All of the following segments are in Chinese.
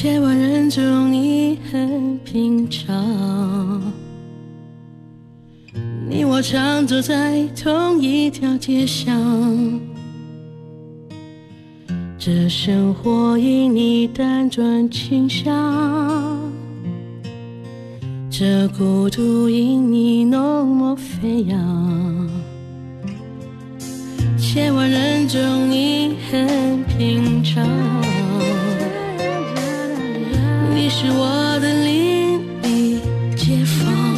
千万人中你很平常，你我常走在同一条街上，这生活因你单转倾向，这孤独因你浓墨飞扬。千万人中你很平常，你是我的邻里街坊，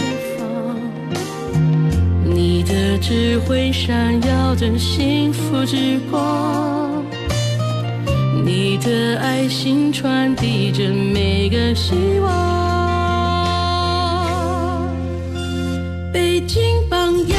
你的智慧闪耀着幸福之光，你的爱心传递着每个希望。北京榜样，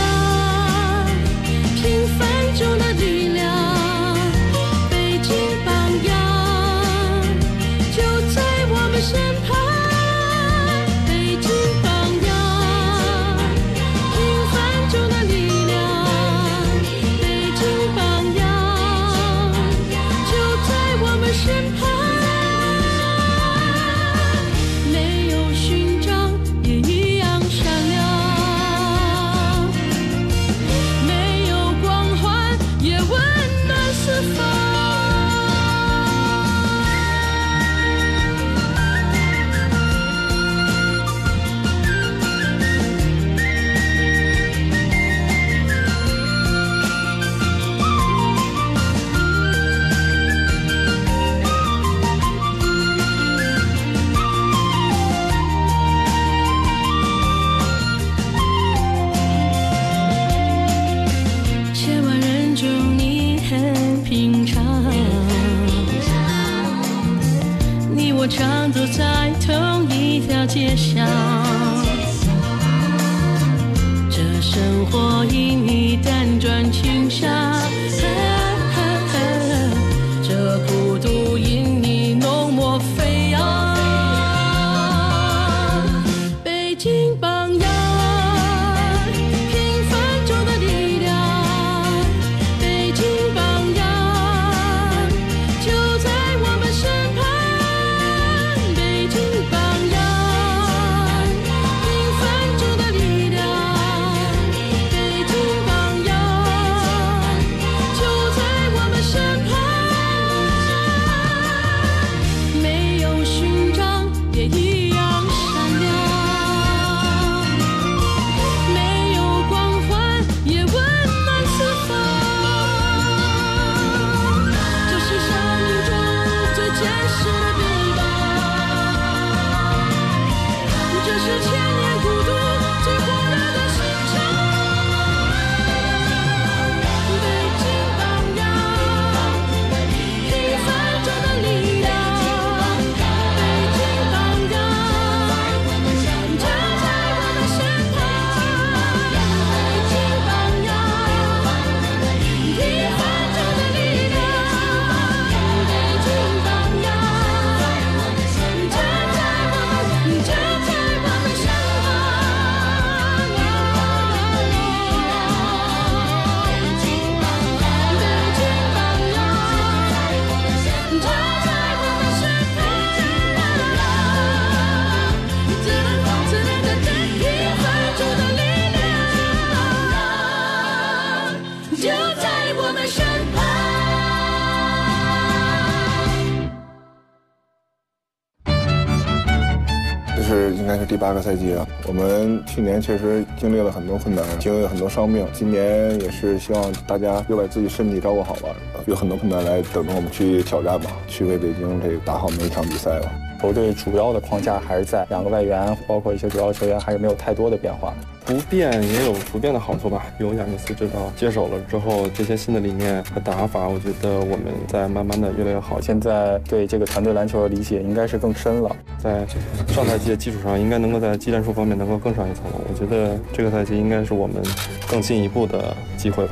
平凡中的力量，北京榜样就在我们身旁。北京榜样，平凡中的力量，北京榜样就在我们身旁。没有勋章也一样闪亮，没有光环也温暖四方。千万人中你很平常，你我常走在同一条街上，这生活因你单转倾向，这孤独因你浓墨飞扬。北京榜样，平凡中的力量，北京榜样就在我们身旁。北京榜样，平凡中的力量，北京榜样就在我们身旁。没有勋章也一样闪亮，没有光环也温暖四方。这是生命中最坚实的臂膀，这是千年孤独最火热的心肠。北京榜样，平凡中的力量，北京榜样就在我们身旁。北京榜样，平凡中的力量，北京榜样就在我们身旁。 是应该是第8个赛季了。我们去年确实经历了很多困难，经历了很多伤病。今年也是希望大家又把自己身体照顾好吧，有很多困难来等着我们去挑战吧，去为北京这个打好每一场比赛吧。 球队主要的框架还是在2个外援，包括一些主要球员还是没有太多的变化。 不变也有不变的好处吧。有亚尼斯指导接手了之后，这些新的理念和打法，我觉得我们在慢慢的越来越好。 现在对这个团队篮球的理解应该是更深了， 在上赛季的基础上，应该能够在技战术方面能够更上一层楼。我觉得这个赛季应该是我们更进一步的机会吧。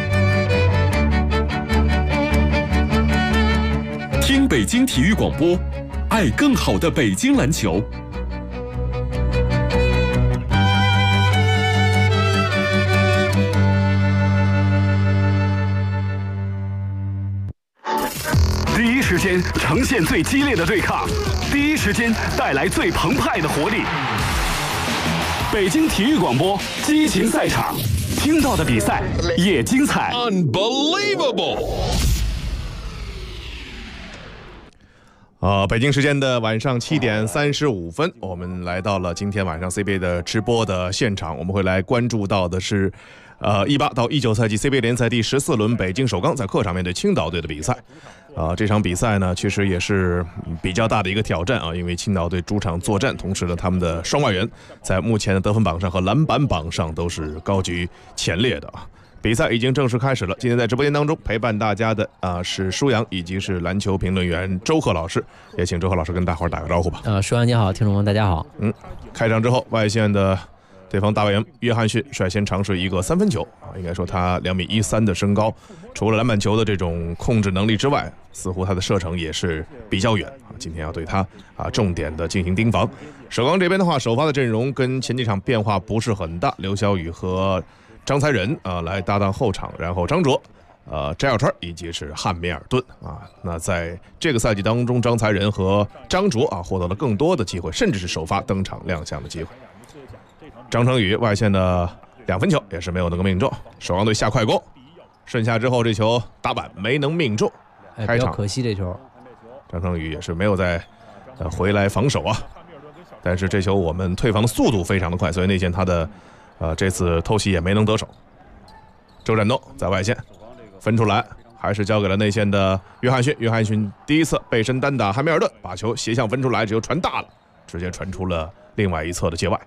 听北京体育广播，爱更好的北京篮球。 间呈现最激烈的对抗，第一时间带来最澎湃的活力。北京体育广播，激情赛场，听到的比赛也精彩。 Unbelievable！ 北京时间的晚上7点35分，我们来到了今天晚上 CBA 的直播的现场，我们会来关注到的是18到19赛季 CBA 联赛第14轮，北京首钢在客场面对青岛队的比赛。这场比赛呢，其实也是比较大的一个挑战啊，因为青岛队主场作战，同时呢，他们的双外援在目前的得分榜上和篮板榜上都是高居前列的啊。比赛已经正式开始了，今天在直播间当中陪伴大家的是舒阳以及是篮球评论员周贺老师，也请周贺老师跟大伙儿打个招呼吧。 舒阳你好，听众们大家好。 开场之后，外线的对方大外援约翰逊率先尝试一个3分球啊，应该说他2.13米的身高，除了篮板球的这种控制能力之外，似乎他的射程也是比较远啊。今天要对他重点的进行盯防。首钢这边的话，首发的阵容跟前几场变化不是很大，刘晓宇和张才仁来搭档后场，然后张卓、翟小川以及是汉密尔顿啊。那在这个赛季当中，张才仁和张卓获得了更多的机会，甚至是首发登场亮相的机会。张成宇外线的2分球也是没有能够命中，首钢队下快攻，顺下之后这球打板没能命中， 比较可惜这球。 张成宇也是没有再回来防守啊，但是这球我们退防的速度非常的快，所以内线他的这次偷袭也没能得手。周占东在外线分出来，还是交给了内线的约翰逊。约翰逊第一次背身单打汉密尔顿，把球斜向分出来，只有传大了，直接传出了另外一侧的界外。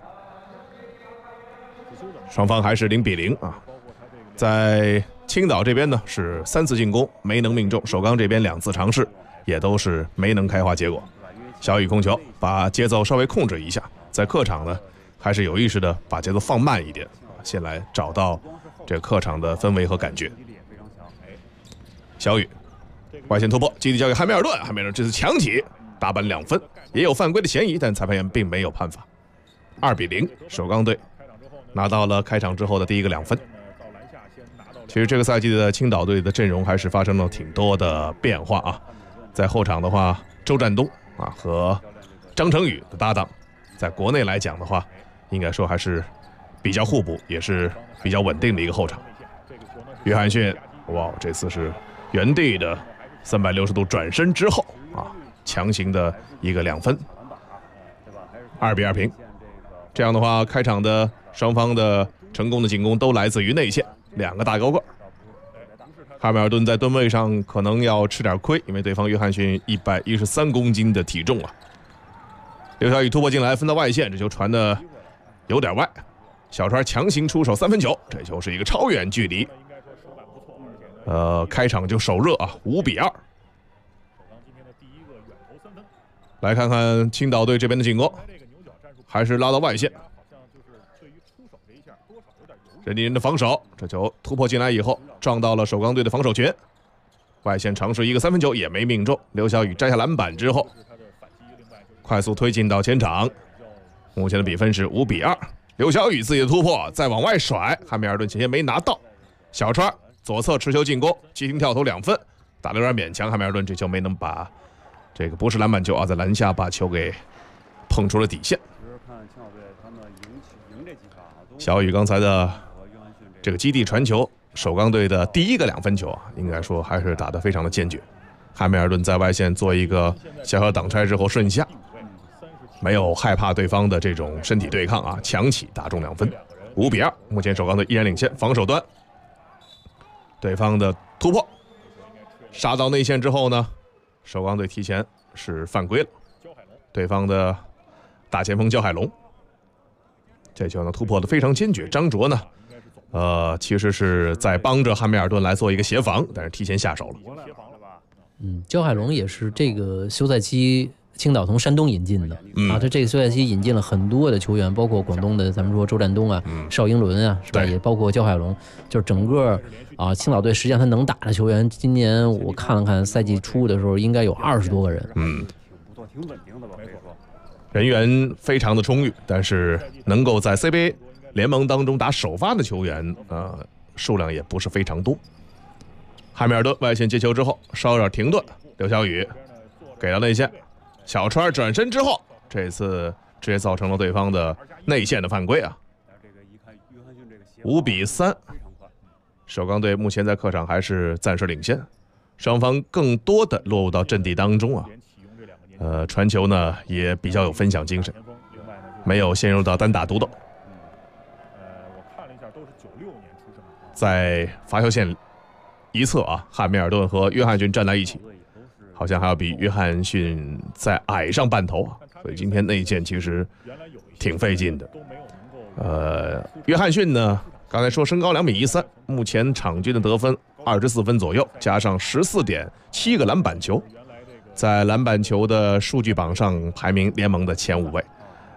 双方还是0-0啊。在青岛这边呢是3次进攻没能命中，首钢这边2次尝试也都是没能开花结果。小雨控球，把节奏稍微控制一下，在客场呢还是有意识的把节奏放慢一点，先来找到这客场的氛围和感觉。小雨外线突破，基地交给汉密尔顿，汉密尔顿这次强起，打板2分，也有犯规的嫌疑，但裁判员并没有判罚。2-0，首钢队拿到了开场之后的第一个2分。其实这个赛季的青岛队的阵容还是发生了挺多的变化啊。在后场的话，周占东和张成宇的搭档，在国内来讲的话，应该说还是比较互补，也是比较稳定的一个后场。约翰逊，哇，这次是原地的360度转身之后强行的一个2分，2-2平。这样的话，开场的双方的成功的进攻都来自于内线，2个大高个。汉密尔顿在吨位上可能要吃点亏，因为对方约翰逊113公斤的体重啊。刘晓宇突破进来，分到外线，这球传的有点外，小川强行出手3分球，这球是一个超远距离。开场就手热5-2。来看看青岛队这边的进攻，还是拉到外线。任迪人的防守，这球突破进来以后撞到了首钢队的防守群，外线尝试一个3分球也没命中。刘晓宇摘下篮板之后快速推进到前场，目前的比分是5-2。刘晓宇自己的突破再往外甩，汉密尔顿前线没拿到，小川左侧持球进攻，急停跳投2分，打得有点勉强。汉密尔顿这球没能把这个不是篮板球在篮下把球给碰出了底线。小雨刚才的这个基地传球，首钢队的第一个2分球应该说还是打得非常的坚决。汉密尔顿在外线做一个小小挡拆之后顺下，没有害怕对方的这种身体对抗强起打中2分，5-2。目前首钢队依然领先。防守端，对方的突破杀到内线之后呢，首钢队提前是犯规了，对方的大前锋焦海龙，这球呢突破的非常坚决。张卓呢其实是在帮着汉密尔顿来做一个协防，但是提前下手了。 焦海龙也是这个休赛期青岛从山东引进的他这个休赛期引进了很多的球员，包括广东的咱们说周占东邵英伦是吧，也包括焦海龙，就是整个青岛队实际上他能打的球员，今年我看了看赛季初的时候应该有20多个人。 人员非常的充裕，但是能够在 CBA 联盟当中打首发的球员数量也不是非常多。汉密尔顿外线接球之后稍有点停顿，刘晓宇给到内线，小川转身之后，这次直接造成了对方的内线的犯规啊。5-3，首钢队目前在客场还是暂时领先，双方更多的落入到阵地当中啊。传球呢也比较有分享精神，没有陷入到单打独斗。在罚球线一侧啊，汉密尔顿和约翰逊站在一起，好像还要比约翰逊再矮上半头啊，所以今天内线其实挺费劲的。约翰逊呢，刚才说身高2.13米，目前场均的得分24分左右，加上14.7个篮板球，在篮板球的数据榜上排名联盟的前5位。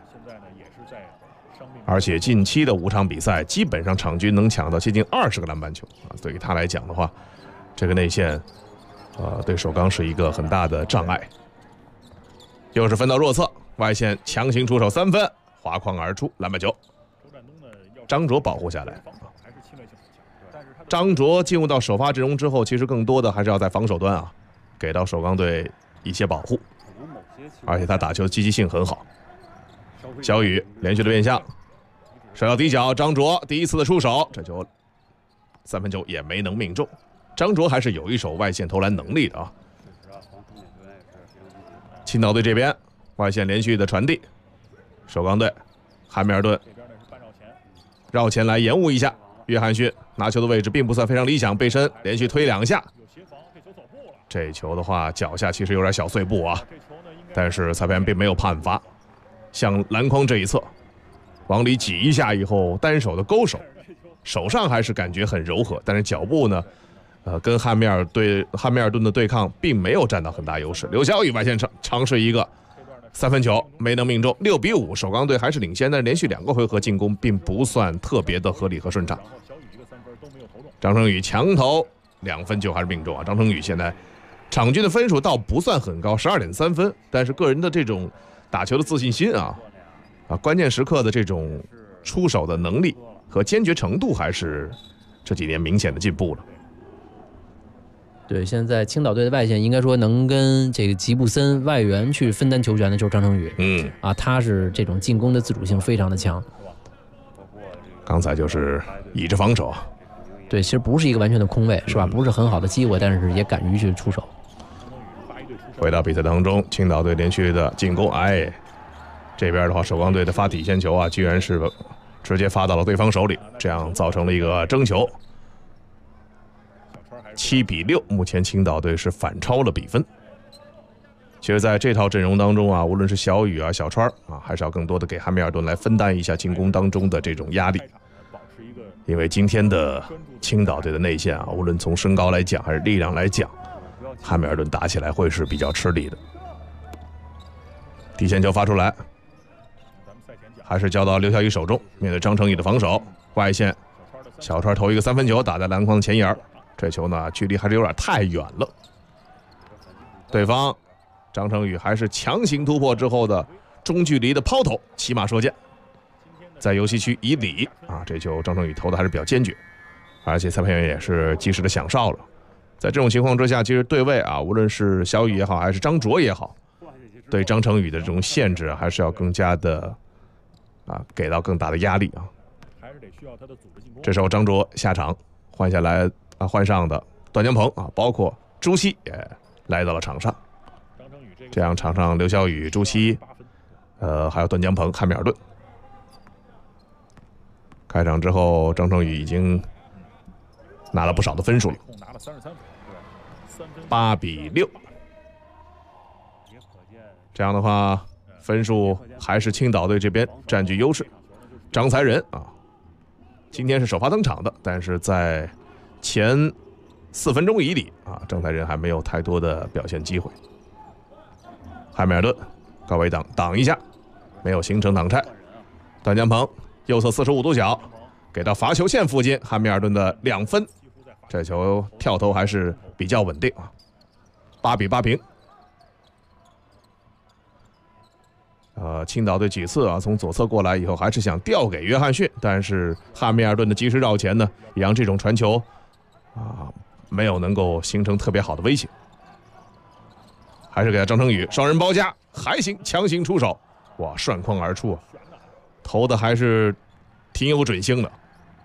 而且近期的5场比赛，基本上场均能抢到接近20个篮板球啊！对于他来讲的话，这个内线，对首钢是一个很大的障碍。又是分到弱侧，外线强行出手3分，滑框而出，篮板球。张卓保护下来。张卓进入到首发阵容之后，其实更多的还是要在防守端啊，给到首钢队一些保护，而且他打球积极性很好。小雨连续的变向。甩到底角，张卓第一次的出手，这球3分球也没能命中。张卓还是有一手外线投篮能力的啊。青岛队这边外线连续的传递，首钢队汉密尔顿绕前来延误一下，约翰逊拿球的位置并不算非常理想，背身连续推2下，这球的话脚下其实有点小碎步啊，但是裁判并没有判罚，向篮筐这一侧往里挤一下以后，单手的勾手，手上还是感觉很柔和，但是脚步呢，跟汉密尔顿的对抗并没有占到很大优势。刘晓宇外线尝试一个3分球没能命中，6-5，首钢队还是领先，但是连续2个回合进攻并不算特别的合理和顺畅。张成宇强投2分球还是命中啊！张成宇现在场均的分数倒不算很高，12.3分，但是个人的这种打球的自信心啊，关键时刻的这种出手的能力和坚决程度，还是这几年明显的进步了。 对，现在青岛队的外线应该说能跟这个吉布森外援去分担球权的就是张成宇，他是这种进攻的自主性非常的强。 刚才就是倚着防守， 对，其实不是一个完全的空位，是吧？不是很好的机会，但是也敢于去出手。 回到比赛当中，青岛队连续的进攻，这边的话，首钢队的发底线球啊，居然是直接发到了对方手里，这样造成了一个争球。7-6，目前青岛队是反超了比分。其实在这套阵容当中啊，无论是小雨啊、小川啊，还是要更多的给汉密尔顿来分担一下进攻当中的这种压力。因为今天的青岛队的内线啊，无论从身高来讲还是力量来讲，汉密尔顿打起来会是比较吃力的。底线球发出来，还是交到刘晓宇手中，面对张成宇的防守，外线小川投一个3分球打在篮筐前沿，这球呢距离还是有点太远了。对方张成宇还是强行突破之后的中距离的抛投，骑马射箭，在游戏区以里啊，这球张成宇投的还是比较坚决，而且裁判员也是及时的响哨了。在这种情况之下，其实对位啊，无论是小雨也好，还是张卓也好，对张成宇的这种限制还是要更加的给到更大的压力啊。这时候张卓下场换下来换上的段江鹏啊，包括朱熹也来到了场上。这样场上刘晓宇、朱熹，还有段江鹏、汉密尔顿。开场之后，张成宇已经拿了不少的分数了，8-6。这样的话，分数还是青岛队这边占据优势。张才仁啊，今天是首发登场的，但是在前4分钟以里啊，张才仁还没有太多的表现机会。汉密尔顿高位挡一下，没有形成挡拆。段江鹏右侧45度角给到罚球线附近，汉密尔顿的2分，这球跳投还是比较稳定啊，8-8平。青岛队几次啊从左侧过来以后，还是想调给约翰逊，但是汉密尔顿的及时绕前呢，也让这种传球没有能够形成特别好的威胁。 还是给他张成宇双人包夹，还行，强行出手，哇，涮筐而出，投的还是挺有准星的。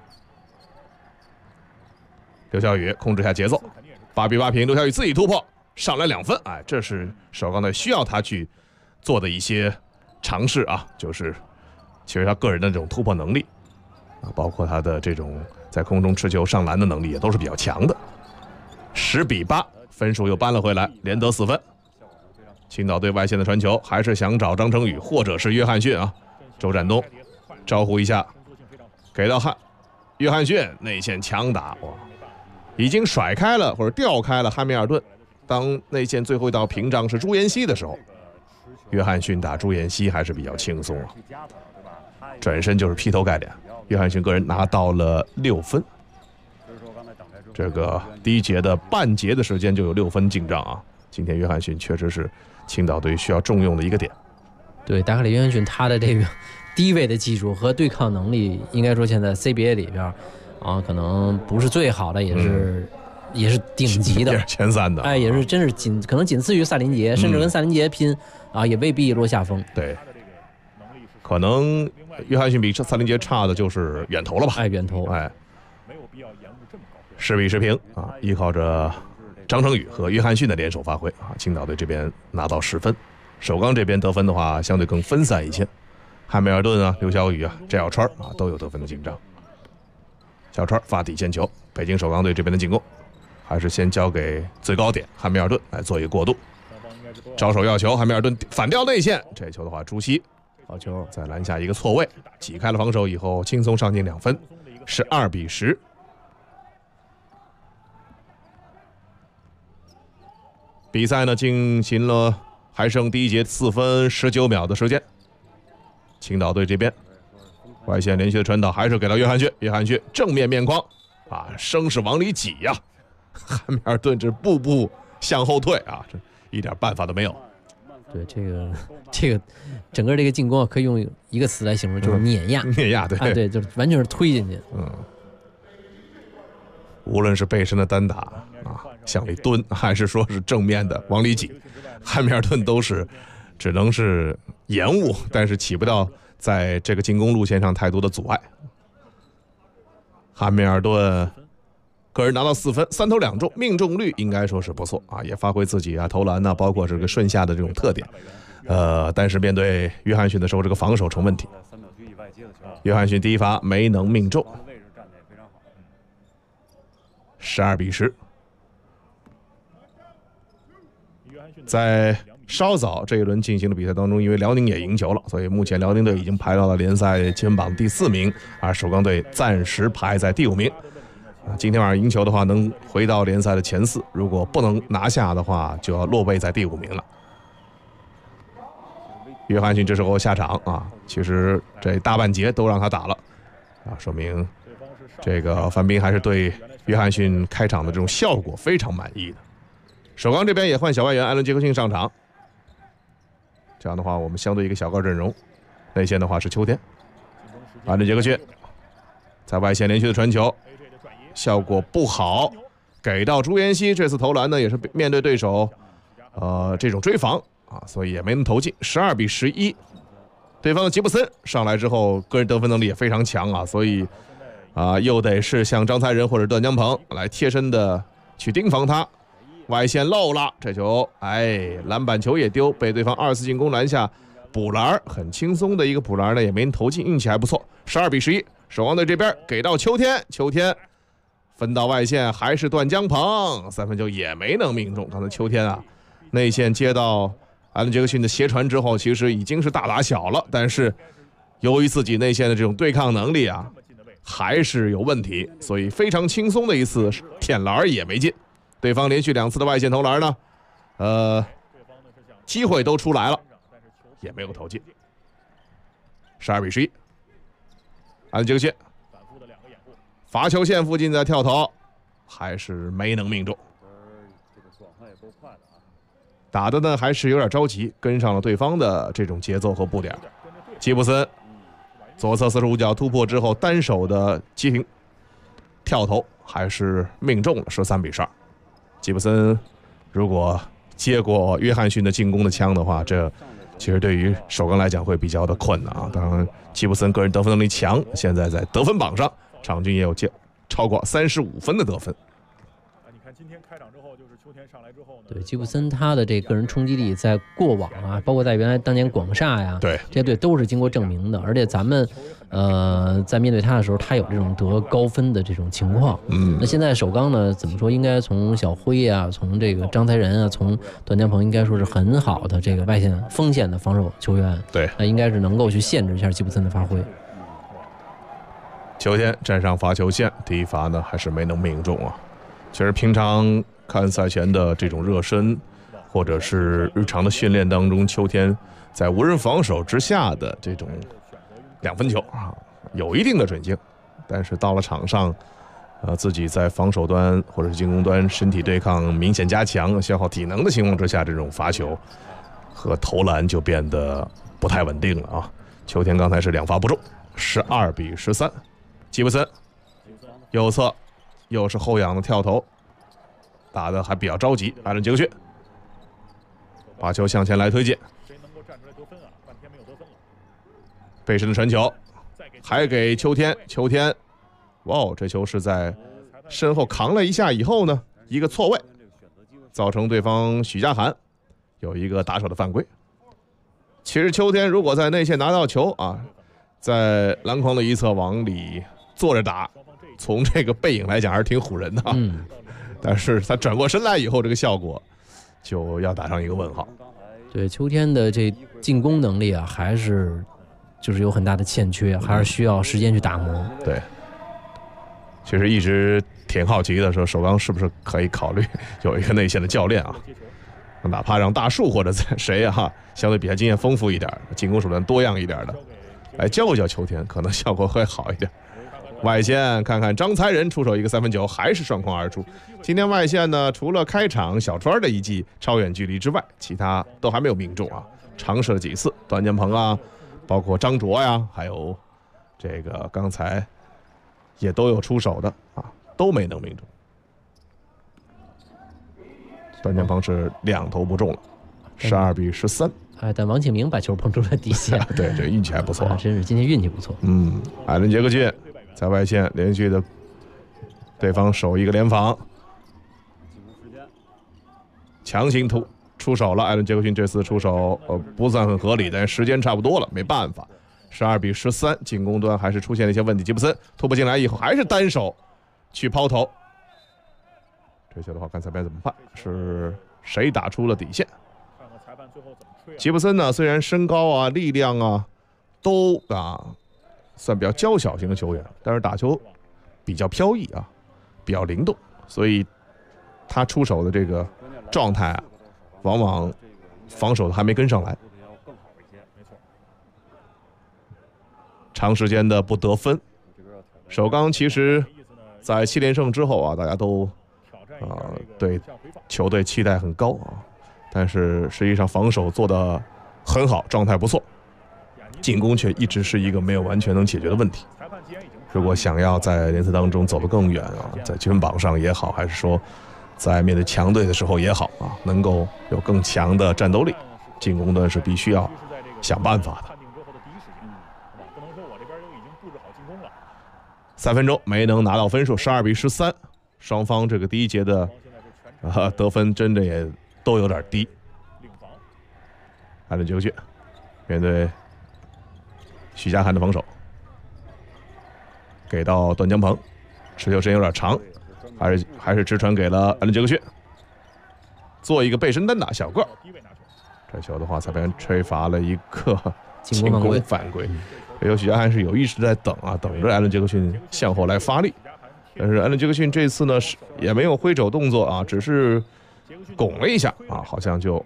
刘晓宇控制下节奏，8比8平，刘晓宇自己突破上来2分，哎，这是首钢队需要他去做的一些尝试啊，就是其实他个人的这种突破能力啊，包括他的这种在空中持球上篮的能力也都是比较强的。10比8，分数又扳了回来，连得4分。青岛队外线的传球还是想找张成宇或者是约翰逊啊，周占东招呼一下，给到约翰逊内线强打，哇，已经甩开了或者调开了汉密尔顿。当内线最后一道屏障是朱彦西的时候，约翰逊打朱彦西还是比较轻松啊，转身就是劈头盖脸。约翰逊个人拿到了6分，这个第一节的半节的时间就有6分进账啊。今天约翰逊确实是青岛队需要重用的一个点。 对，达克里约翰逊他的这个低位的技术和对抗能力，应该说现在 CBA 里边啊，可能不是最好的，也是顶级的， 也是前3的， 哎，也是真是可能仅次于萨林杰，甚至跟萨林杰拼啊，也未必落下风。 对，可能约翰逊比萨林杰差的就是远投了吧？ 哎，远投， 哎，10比10平啊，依靠着张成宇和约翰逊的联手发挥啊，青岛队这边拿到10分。首钢这边得分的话相对更分散一些，汉密尔顿啊、刘晓宇啊、翟小川啊都有得分的进账。小川发底线球，北京首钢队这边的进攻还是先交给最高点汉密尔顿来做一个过渡。招手要球，汉密尔顿反掉内线，这球的话朱熹好球，在篮下一个错位，挤开了防守以后轻松上进2分，12比10。比赛呢进行了还剩第一节4分19秒的时间。青岛队这边外线连续的传导还是给到约翰逊，约翰逊正面面框啊，生是往里挤呀，汉密尔顿这步步向后退啊，这一点办法都没有。 对，这个整个这个进攻可以用一个词来形容，就是碾压。 碾压，对， 啊，对，就是完全是推进去。 无论是背身的单打啊，向里蹲，还是说是正面的往里挤，汉密尔顿都是只能是延误，但是起不到在这个进攻路线上太多的阻碍。汉密尔顿个人拿到4分，3投2中，命中率应该说是不错啊，也发挥自己啊投篮呢，包括这个顺下的这种特点。但是面对约翰逊的时候，这个防守成问题。约翰逊第一罚没能命中，12比10。在稍早这一轮进行的比赛当中，因为辽宁也赢球了，所以目前辽宁队已经排到了联赛积分榜第4名，而首钢队暂时排在第5名。今天晚上赢球的话，能回到联赛的前4；如果不能拿下的话，就要落位在第5名了。约翰逊这时候下场啊，其实这大半节都让他打了啊，说明这个范斌还是对约翰逊开场的这种效果非常满意的。首钢这边也换小外援艾伦·杰克逊上场，这样的话我们相对一个小个阵容，内线的话是秋天，艾伦·杰克逊在外线连续的传球，效果不好，给到朱彦西，这次投篮呢也是面对对手这种追防啊，所以也没能投进，12比11。对方的吉布森上来之后个人得分能力也非常强啊，所以又得是像张才仁或者段江鹏来贴身的去盯防他。外线漏了，这球篮板球也丢，被对方2次进攻篮下补篮，很轻松的一个补篮呢，也没能投进，运气还不错。12比11，首钢队这边给到秋天，秋天分到外线还是段江鹏，3分球也没能命中。刚才秋天啊内线接到艾伦·杰克逊的斜传之后，其实已经是大打小了，但是由于自己内线的这种对抗能力啊还是有问题，所以非常轻松的一次舔篮也没进。对方连续2次的外线投篮呢，机会都出来了，也没有投进。12比11，艾伦·杰克逊罚球线附近的跳投还是没能命中，打的呢还是有点着急，跟上了对方的这种节奏和步点。吉布森左侧45角突破之后，单手的急停跳投还是命中了，13比12。吉布森如果接过约翰逊的进攻的枪的话，这其实对于首钢来讲会比较的困难啊。当然，吉布森个人得分能力强，现在在得分榜上场均也有超过35分的得分。 你看今天开场之后，就是秋天上来之后呢， 对，吉布森他的这个人冲击力在过往啊，包括在原来当年广厦呀， 对这些队都是经过证明的。而且咱们在面对他的时候，他有这种得高分的这种情况。那现在首钢呢，怎么说？应该从小辉啊，从这个张才仁啊，从段江鹏，应该说是很好的这个外线锋线的防守球员。 对， 那应该是能够去限制一下吉布森的发挥。 秋天站上罚球线，第一罚呢还是没能命中啊。其实平常看赛前的这种热身，或者是日常的训练当中，秋天在无人防守之下的这种2分球啊，有一定的准劲，但是到了场上，自己在防守端或者是进攻端身体对抗明显加强、消耗体能的情况之下，这种罚球和投篮就变得不太稳定了啊。秋天刚才是2罚不中，12-13，吉布森右侧。又是后仰的跳投，打得还比较着急。艾伦·杰克逊把球向前来推进， 谁能够站出来得分啊？半天没有得分了。 背身的传球，还给秋天。秋天，哇哦，这球是在身后扛了一下以后呢，一个错位，造成对方许家涵有一个打手的犯规。其实秋天如果在内线拿到球啊，在篮筐的一侧往里坐着打。从这个背影来讲还是挺唬人的啊，但是他转过身来以后，这个效果就要打上一个问号。 对，秋天的这进攻能力啊，还是就是有很大的欠缺，还是需要时间去打磨。 对，其实一直挺好奇的，说首钢是不是可以考虑有一个内线的教练啊，哪怕让大树或者谁啊，相对比赛经验丰富一点，进攻手段多样一点的，来教一教秋天，可能效果会好一点。外线看看张才仁出手一个3分球，还是双框而出。今天外线呢，除了开场小川的一记超远距离之外，其他都还没有命中啊。尝试了几次，段建鹏啊，包括张卓呀，还有这个刚才也都有出手的啊，都没能命中。段建鹏是2投不中了，12-13。 哎，但王庆明把球碰出了底线。 对，这运气还不错啊， 真是今天运气不错。 艾伦·杰克逊在外线连续的对方守一个联防，强行出手了。艾伦·杰克逊这次出手不算很合理，但时间差不多了，没办法。12-13，进攻端还是出现了一些问题。吉布森突破进来以后，还是单手去抛投。这球的话，看裁判怎么判，是谁打出了底线？吉布森呢，虽然身高啊、力量啊都算比较娇小型的球员，但是打球比较飘逸啊，比较灵动，所以他出手的这个状态啊，往往防守还没跟上来。长时间的不得分，首钢其实在7连胜之后啊，大家都对球队期待很高啊，但是实际上防守做得很好，状态不错，进攻却一直是一个没有完全能解决的问题。如果想要在联赛当中走得更远啊，在积分榜上也好，还是说在面对强队的时候也好啊，能够有更强的战斗力，进攻端是必须要想办法的。3分钟没能拿到分数，12-13，双方这个第一节的得分真的也都有点低。艾伦·杰克逊面对许家涵的防守，给到段江鹏，持球时间有点长，还是直传给了艾伦·杰克逊，做一个背身单打小个。这球的话，裁判吹罚了一个进攻犯规。这球许家涵是有意识在等着艾伦·杰克逊向后来发力，但是艾伦·杰克逊这次呢也没有挥手动作啊，只是拱了一下啊，好像就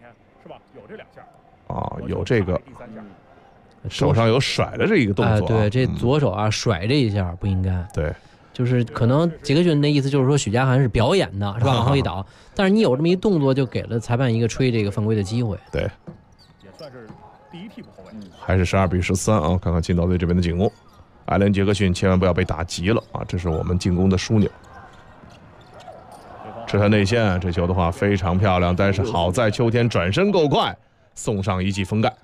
有这个手上有甩的这一个动作对，这左手甩这一下不应该。 对， 就是可能杰克逊那意思就是说许家涵是表演的，是吧？往后一倒，但是你有这么一动作，就给了裁判一个吹这个犯规的机会。 对， 也算是第一替补后卫。 还是12-13啊！看看青岛队这边的进攻，艾伦·杰克逊千万不要被打急了啊！这是我们进攻的枢纽。 吃他内线，这球的话非常漂亮，但是好在秋天转身够快，送上一记封盖。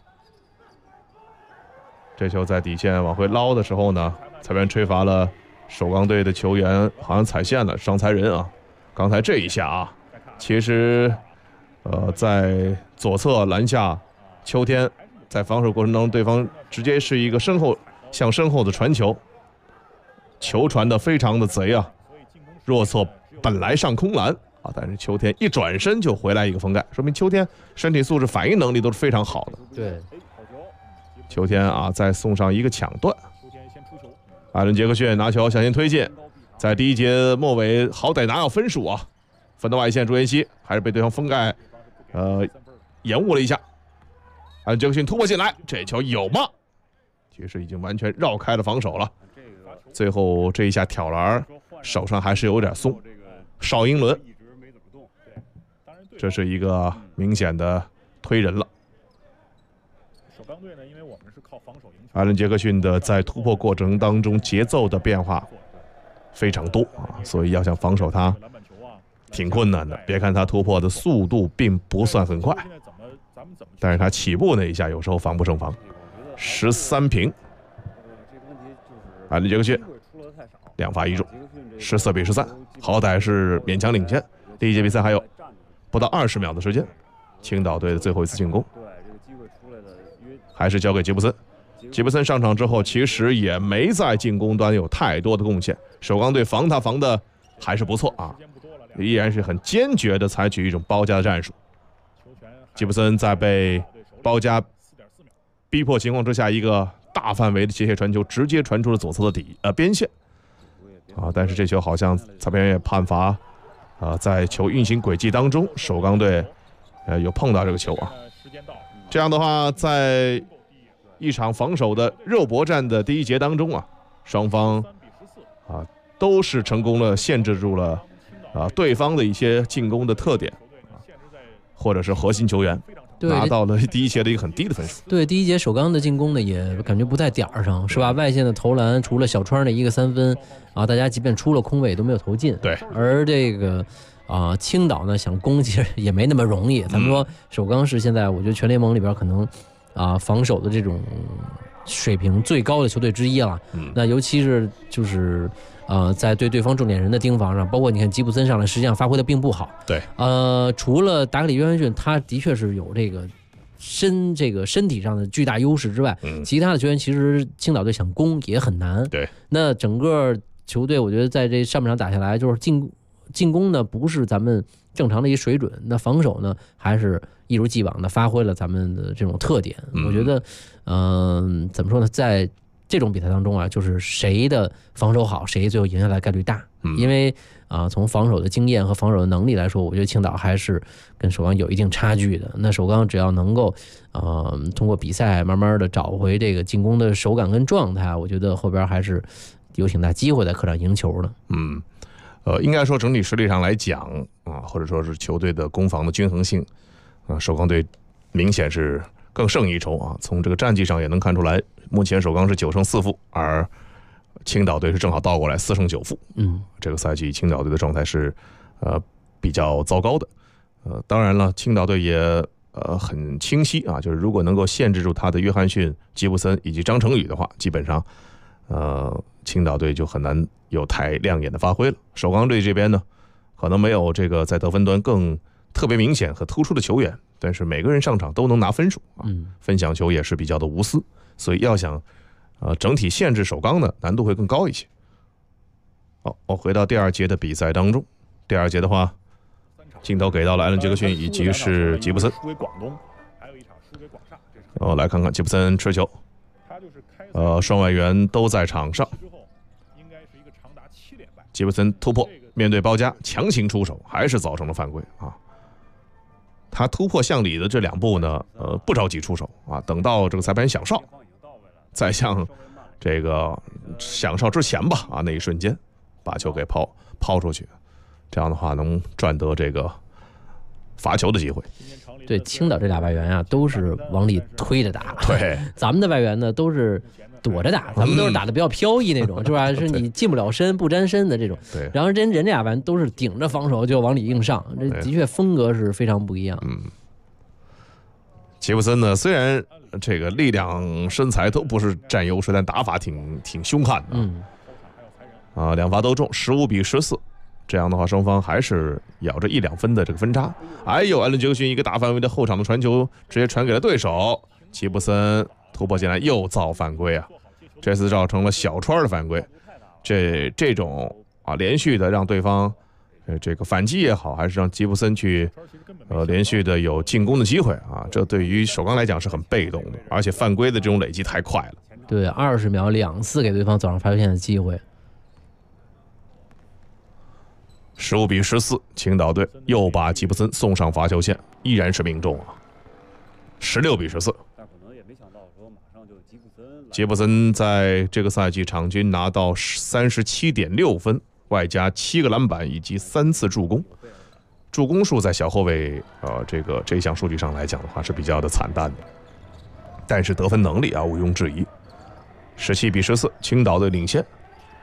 这球在底线往回捞的时候呢，裁判吹罚了首钢队的球员，好像踩线了，伤财人啊。刚才这一下啊，其实在左侧篮下，秋天在防守过程当中，对方直接是一个向身后的传球，球传的非常的贼啊。弱侧本来上空篮啊，但是秋天一转身就回来一个封盖，说明秋天身体素质、反应能力都是非常好的。 对， 秋天啊，再送上一个抢断。艾伦·杰克逊拿球向前推进，在第一节末尾好歹拿到分数啊，分到外线，朱彦西还是被对方封盖延误了一下。艾伦·杰克逊突破进来，这球有吗？其实已经完全绕开了防守了。最后这一下挑篮手上还是有点松。邵英伦，这是一个明显的推人了。艾伦·杰克逊的在突破过程当中节奏的变化非常多啊，所以要想防守他挺困难的。别看他突破的速度并不算很快，但是他起步那一下有时候防不胜防。13平，艾伦·杰克逊2罚1中，14比13，好歹是勉强领先。第一节比赛还有不到20秒的时间，青岛队的最后一次进攻还是交给吉布森。吉布森上场之后，其实也没在进攻端有太多的贡献。首钢队防他防的还是不错啊，依然是很坚决的采取一种包夹的战术。吉布森在被包夹逼迫情况之下，一个大范围的斜线传球，直接传出了左侧的边线啊。但是这球好像裁判员也判罚在球运行轨迹当中，首钢队有碰到这个球啊。这样的话，在一场防守的肉搏战的第一节当中啊，双方都是成功了限制住了对方的一些进攻的特点或者是核心球员，拿到了第一节的一个很低的分数。 对，第一节首钢的进攻呢，也感觉不在点上，是吧？外线的投篮除了小川的一个3分啊，大家即便出了空位都没有投进。 对， 而这个青岛呢想攻其实也没那么容易。咱们说首钢是现在我觉得全联盟里边可能防守的这种水平最高的球队之一了。那尤其是就是在对方重点人的盯防上，包括你看吉布森上来实际上发挥的并不好。 对， 除了达克里约翰逊他的确是有这个身体上的巨大优势之外，其他的球员其实青岛队想攻也很难。 对， 那整个球队我觉得在这上半场打下来，就是进攻呢不是咱们正常的一水准，那防守呢还是一如既往的发挥了咱们的这种特点。我觉得怎么说呢，在这种比赛当中啊，就是谁的防守好，谁最后赢下来概率大。因为从防守的经验和防守的能力来说，我觉得青岛还是跟首钢有一定差距的。那首钢只要能够通过比赛慢慢的找回这个进攻的手感跟状态，我觉得后边还是有挺大机会在客场赢球的。 应该说整体实力上来讲或者说是球队的攻防的均衡性首钢队明显是更胜一筹啊。从这个战绩上也能看出来，目前首钢是9胜4负，而青岛队是正好倒过来4胜9负。这个赛季青岛队的状态是比较糟糕的。当然了，青岛队也很清晰啊，就是如果能够限制住他的约翰逊、吉布森以及张成宇的话，基本上青岛队就很难有太亮眼的发挥了。首钢队这边呢，可能没有这个在得分端更特别明显和突出的球员，但是每个人上场都能拿分数分享球也是比较的无私，所以要想整体限制首钢呢，难度会更高一些。好，我回到第二节的比赛当中。第二节的话，镜头给到了艾伦·杰克逊以及是吉布森。 输给广东，还有一场输给广厦。 来看看吉布森持球，双外援都在场上。吉布森突破，面对包夹强行出手，还是造成了犯规啊。他突破向里的这2步呢，不着急出手啊，等到这个裁判响哨，再向这个响哨之前吧那一瞬间把球给抛出去，这样的话能赚得这个罚球的机会。 对，青岛这俩外援都是往里推着打。 对， 咱们的外援呢都是躲着打，咱们都是打的比较飘逸那种，是吧？是你近不了身不沾身的这种。 对。 然后人这俩玩都是顶着防守就往里硬上，这的确风格是非常不一样。 吉布森呢，虽然这个力量身材都不是占优势，但打法挺凶悍的。两罚都中，15-14。这样的话，双方还是咬着1-2分的这个分差。艾伦杰克逊一个大范围的后场的传球，直接传给了对手。吉布森突破进来又造犯规啊！这次造成了小川的犯规。这种连续的让对方这个反击也好，还是让吉布森去连续的有进攻的机会啊，这对于首钢来讲是很被动的，而且犯规的这种累积太快了。 对，20秒2次给对方走上罚球线的机会。 15-14，青岛队又把吉布森送上罚球线，依然是命中啊。16-14。吉布森在这个赛季场均拿到37.6分，外加7个篮板以及3次助攻。助攻数在小后卫这项数据上来讲的话是比较的惨淡的，但是得分能力毋庸置疑。17-14，青岛队领先。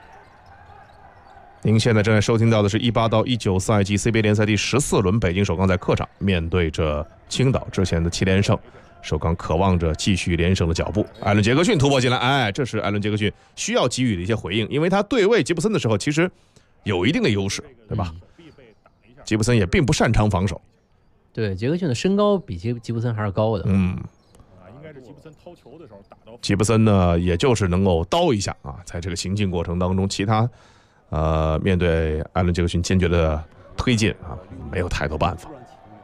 您现在正在收听到的是18到19赛季 CBA 联赛第14轮，北京首钢在客场面对着青岛，之前的7连胜，首钢渴望着继续连胜的脚步。艾伦杰克逊突破进来，这是艾伦杰克逊需要给予的一些回应，因为他对位吉布森的时候其实有一定的优势，对吧？吉布森也并不擅长防守。 对，杰克逊的身高比吉布森还是高的。 应该是吉布森掏球的时候打到。 吉布森呢，也就是能够叨一下啊，在这个行进过程当中，其他面对艾伦杰克逊坚决的推进啊，没有太多办法。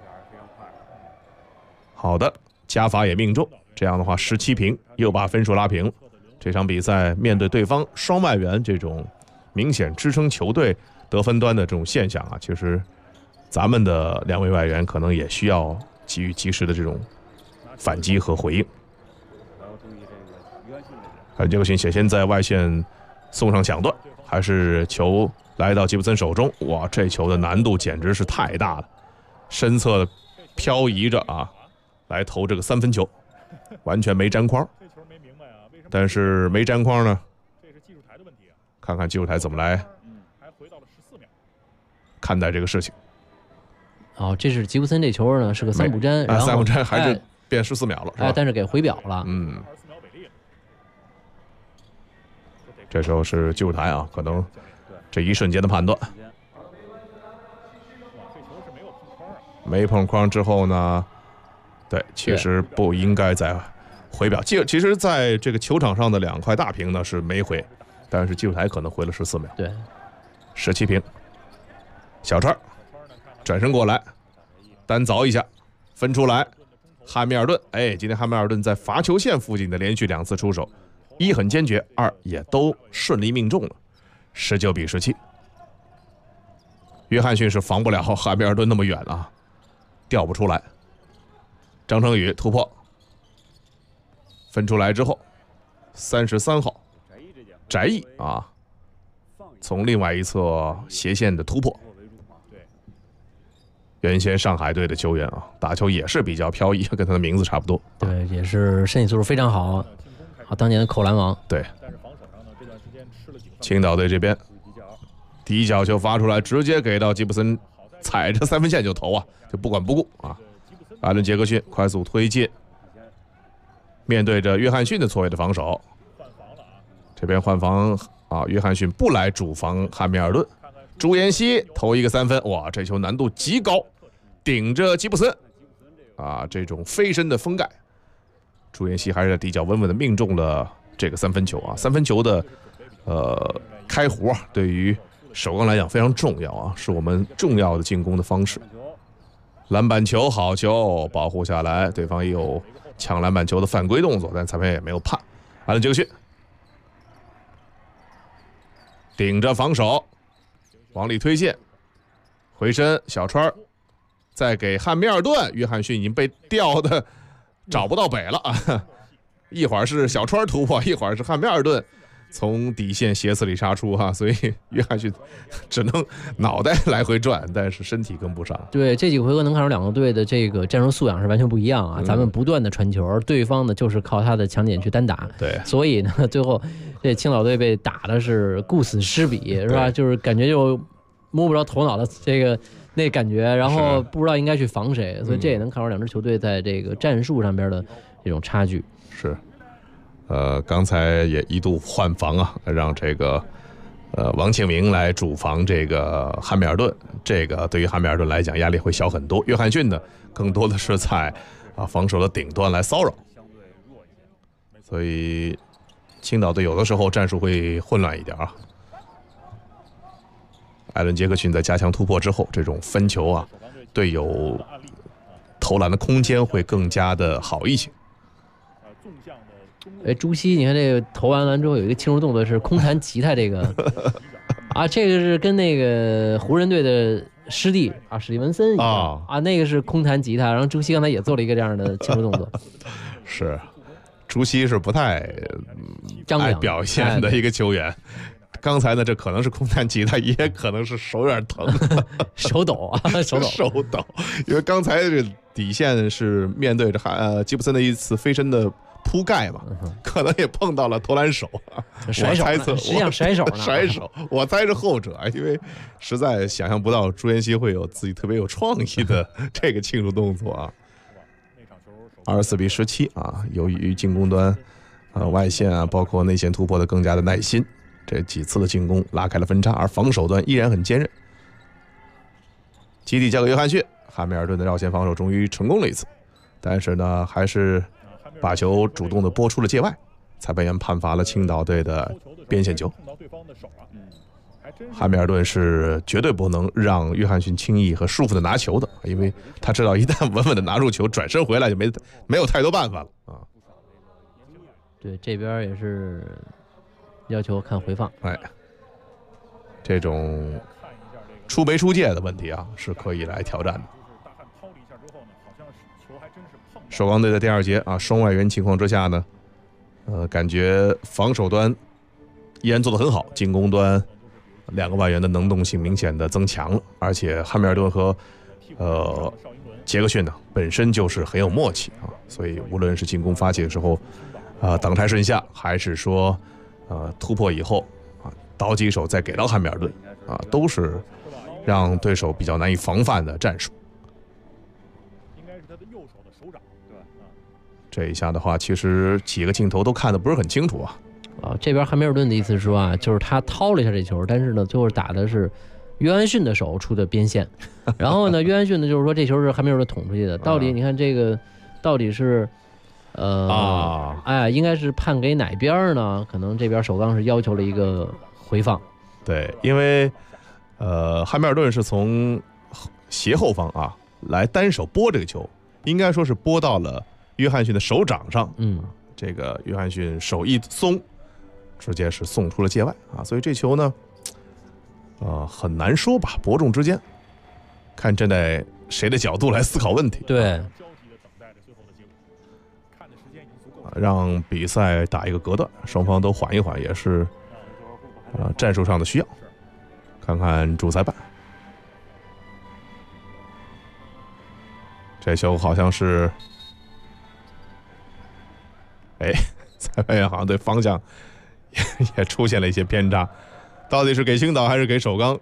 好的，加罚也命中，这样的话17平，又把分数拉平。这场比赛面对对方双外援这种明显支撑球队得分端的这种现象啊，其实咱们的2位外援可能也需要给予及时的这种反击和回应。艾伦杰克逊险先在外线送上抢断，还是球来到吉布森手中，哇，这球的难度简直是太大了，身侧漂移着啊，来投这个3分球，完全没沾框。但是没沾框呢，看看技术台怎么来看待这个事情。 这是吉布森这球呢是个3不沾，然后 3不沾还是变14秒了，是吧？ 但是给回表了。 这时候是技术台啊，可能这一瞬间的判断，没碰框之后呢，对，其实不应该再回表。其实在这个球场上的2块大屏呢是没回，但是技术台可能回了14秒。 对 ，17平。小川转身过来，单凿一下，分出来。汉密尔顿，今天汉密尔顿在罚球线附近的连续2次出手，1很坚决，2也都顺利命中了。19-17。约翰逊是防不了汉密尔顿那么远啊，调不出来。张成宇突破，分出来之后，33号翟毅啊，从另外一侧斜线的突破。原先上海队的球员啊，打球也是比较飘逸，跟他的名字差不多。 对，也是身体素质非常好，当年的扣篮王。 对。青岛队这边底角球发出来，直接给到吉布森，踩着3分线就投啊，就不管不顾啊。艾伦杰克逊快速推进，面对着约翰逊的错位的防守，这边换防啊，约翰逊不来主防汉密尔顿。朱彦西投一个3分，哇，这球难度极高，顶着吉布森啊，这种飞身的封盖，朱彦西还是在底角稳稳的命中了这个3分球啊。3分球的开壶啊，对于首钢来讲非常重要啊，是我们重要的进攻的方式。篮板球好球，保护下来，对方也有抢篮板球的犯规动作，但裁判也没有判。艾伦杰克逊顶着防守往里推进，回身小川再给汉密尔顿，约翰逊已经被吊的找不到北了啊！一会儿是小川突破，一会儿是汉密尔顿从底线斜刺里杀出哈，所以约翰逊只能脑袋来回转，但是身体跟不上。 对，这几个回合能看出两个队的这个战术素养是完全不一样啊。咱们不断的传球，对方呢就是靠他的强点去单打。 对， 所以呢，最后这青岛队被打的是顾此失彼，是吧？就是感觉就摸不着头脑的那感觉，然后不知道应该去防谁，所以这也能看出两支球队在这个战术上边的这种差距。 是。刚才也一度换防啊，让这个王庆明来主防这个汉密尔顿，这个对于汉密尔顿来讲压力会小很多。约翰逊呢，更多的是在防守的顶端来骚扰，所以青岛队有的时候战术会混乱一点啊。艾伦·杰克逊在加强突破之后，这种分球啊，队友投篮的空间会更加的好一些。 朱熹，你看这个投完篮之后有一个庆祝动作是空弹吉他，这个这个是跟那个湖人队的师弟史蒂文森一样那个是空弹吉他，然后朱熹刚才也做了一个这样的庆祝动作。 是，朱熹是不太爱表现的一个球员。刚才呢，这可能是空弹吉他，也可能是手有点疼， 手抖， 因为刚才这底线是面对着吉布森的一次飞身的铺盖嘛，可能也碰到了投篮手， 甩手，实际上甩手， 我猜是后者，因为实在想象不到朱彦西会有自己特别有创意的这个庆祝动作啊。24-17啊，由于进攻端外线包括内线突破的更加的耐心，这几次的进攻拉开了分差，而防守端依然很坚韧。基地交给约翰逊，汉密尔顿的绕线防守终于成功了一次，但是呢，还是把球主动的拨出了界外，裁判员判罚了青岛队的边线球。汉密尔顿是绝对不能让约翰逊轻易和舒服的拿球的，因为他知道一旦稳稳的拿住球，转身回来就没有太多办法了啊。 对，这边也是要求看回放。 这种出没出界的问题啊，是可以来挑战的。首钢队的第二节双外援情况之下呢，感觉防守端依然做得很好，进攻端两个外援的能动性明显的增强了，而且汉密尔顿和杰克逊呢本身就是很有默契所以无论是进攻发起的时候挡拆顺下，还是说突破以后倒几手再给到汉密尔顿都是让对手比较难以防范的战术。这一下的话，其实几个镜头都看得不是很清楚这边汉密尔顿的意思说就是他掏了一下这球，但是呢，最后打的是约翰逊的手出的边线，然后呢，约翰逊呢就是说这球是汉密尔顿捅出去的，到底你看这个到底是应该是判给哪边呢？可能这边首钢是要求了一个回放。 对，因为汉密尔顿是从斜后方来单手拨这个球，应该说是拨到了约翰逊的手掌上，这个约翰逊手一松，直接是送出了界外所以这球呢，很难说吧，伯仲之间，看站在谁的角度来思考问题。 对， 让比赛打一个隔断，双方都缓一缓，也是战术上的需要。看看主裁判，这球好像是，裁判员好像对方向也出现了一些偏差，到底是给青岛还是给首钢？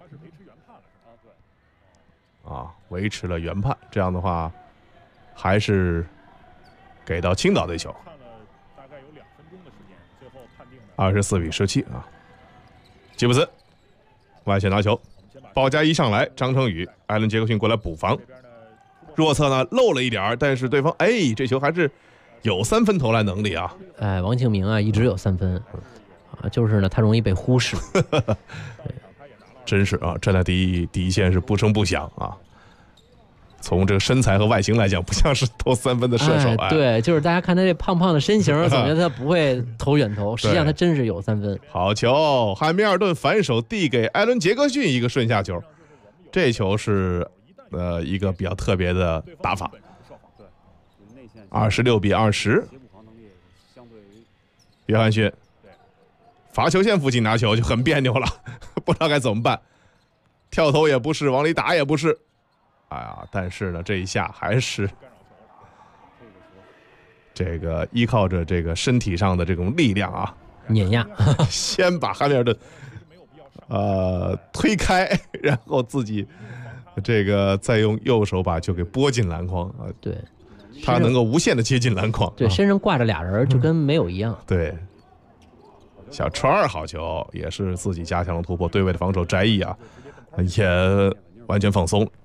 维持了原判，这样的话还是给到青岛队球。24-17吉布斯外线拿球，鲍嘉一上来，张成宇、艾伦·杰克逊过来补防，弱侧呢漏了一点，但是对方这球还是有3分投篮能力王庆明一直有3分就是呢他容易被忽视。 真是站在第一线是不声不响从这个身材和外形来讲，不像是投3分的射手。 对，就是大家看他这胖胖的身形，总觉得他不会投远投，实际上他真是有3分。 好球，汉密尔顿反手递给艾伦·杰克逊一个顺下球，这球是一个比较特别的打法。26-20，约翰逊罚球线附近拿球就很别扭了，不知道该怎么办，跳投也不是，往里打也不是，哎呀，但是呢，这一下还是这个依靠着这个身体上的这种力量啊， 碾压， 先把汉密尔顿推开，然后自己这个再用右手把球给拨进篮筐啊。 对， 他能够无限的接近篮筐， 对，身上挂着俩人就跟没有一样。 对，小川儿好球，也是自己加强了突破，对位的防守翟毅啊也完全放松。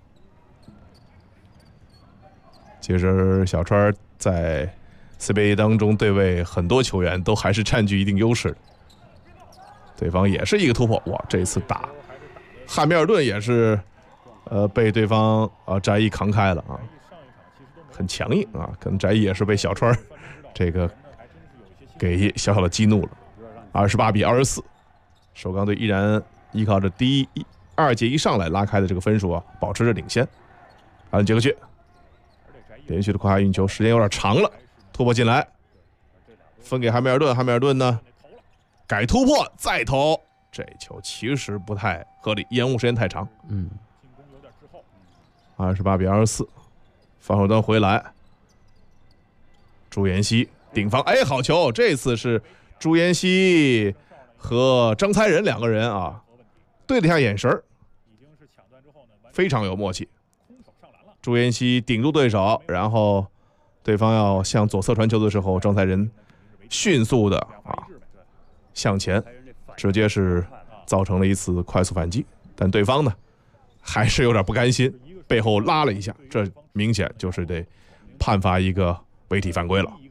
其实小川在 CBA 当中对位很多球员都还是占据一定优势的。对方也是一个突破，哇！这次打汉密尔顿也是，被对方翟毅扛开了啊，很强硬啊，可能翟毅也是被小川这个给小小的激怒了。28-24，首钢队依然依靠着第二节一上来拉开的这个分数啊，保持着领先。阿伦杰克逊连续的胯下运球，时间有点长了，突破进来，分给汉密尔顿，汉密尔顿呢？改突破再投，这球其实不太合理，延误时间太长。28-24，防守端回来，朱彦西顶防，哎，好球！这次是朱彦西和张才仁两个人啊，对了一下眼神，非常有默契。朱彦西顶住对手，然后对方要向左侧传球的时候，张才仁迅速的向前，直接是造成了一次快速反击，但对方呢还是有点不甘心，背后拉了一下，这明显就是得判罚一个违体犯规了。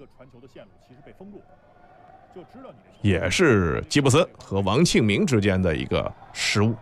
也是吉布森和王庆明之间的一个失误。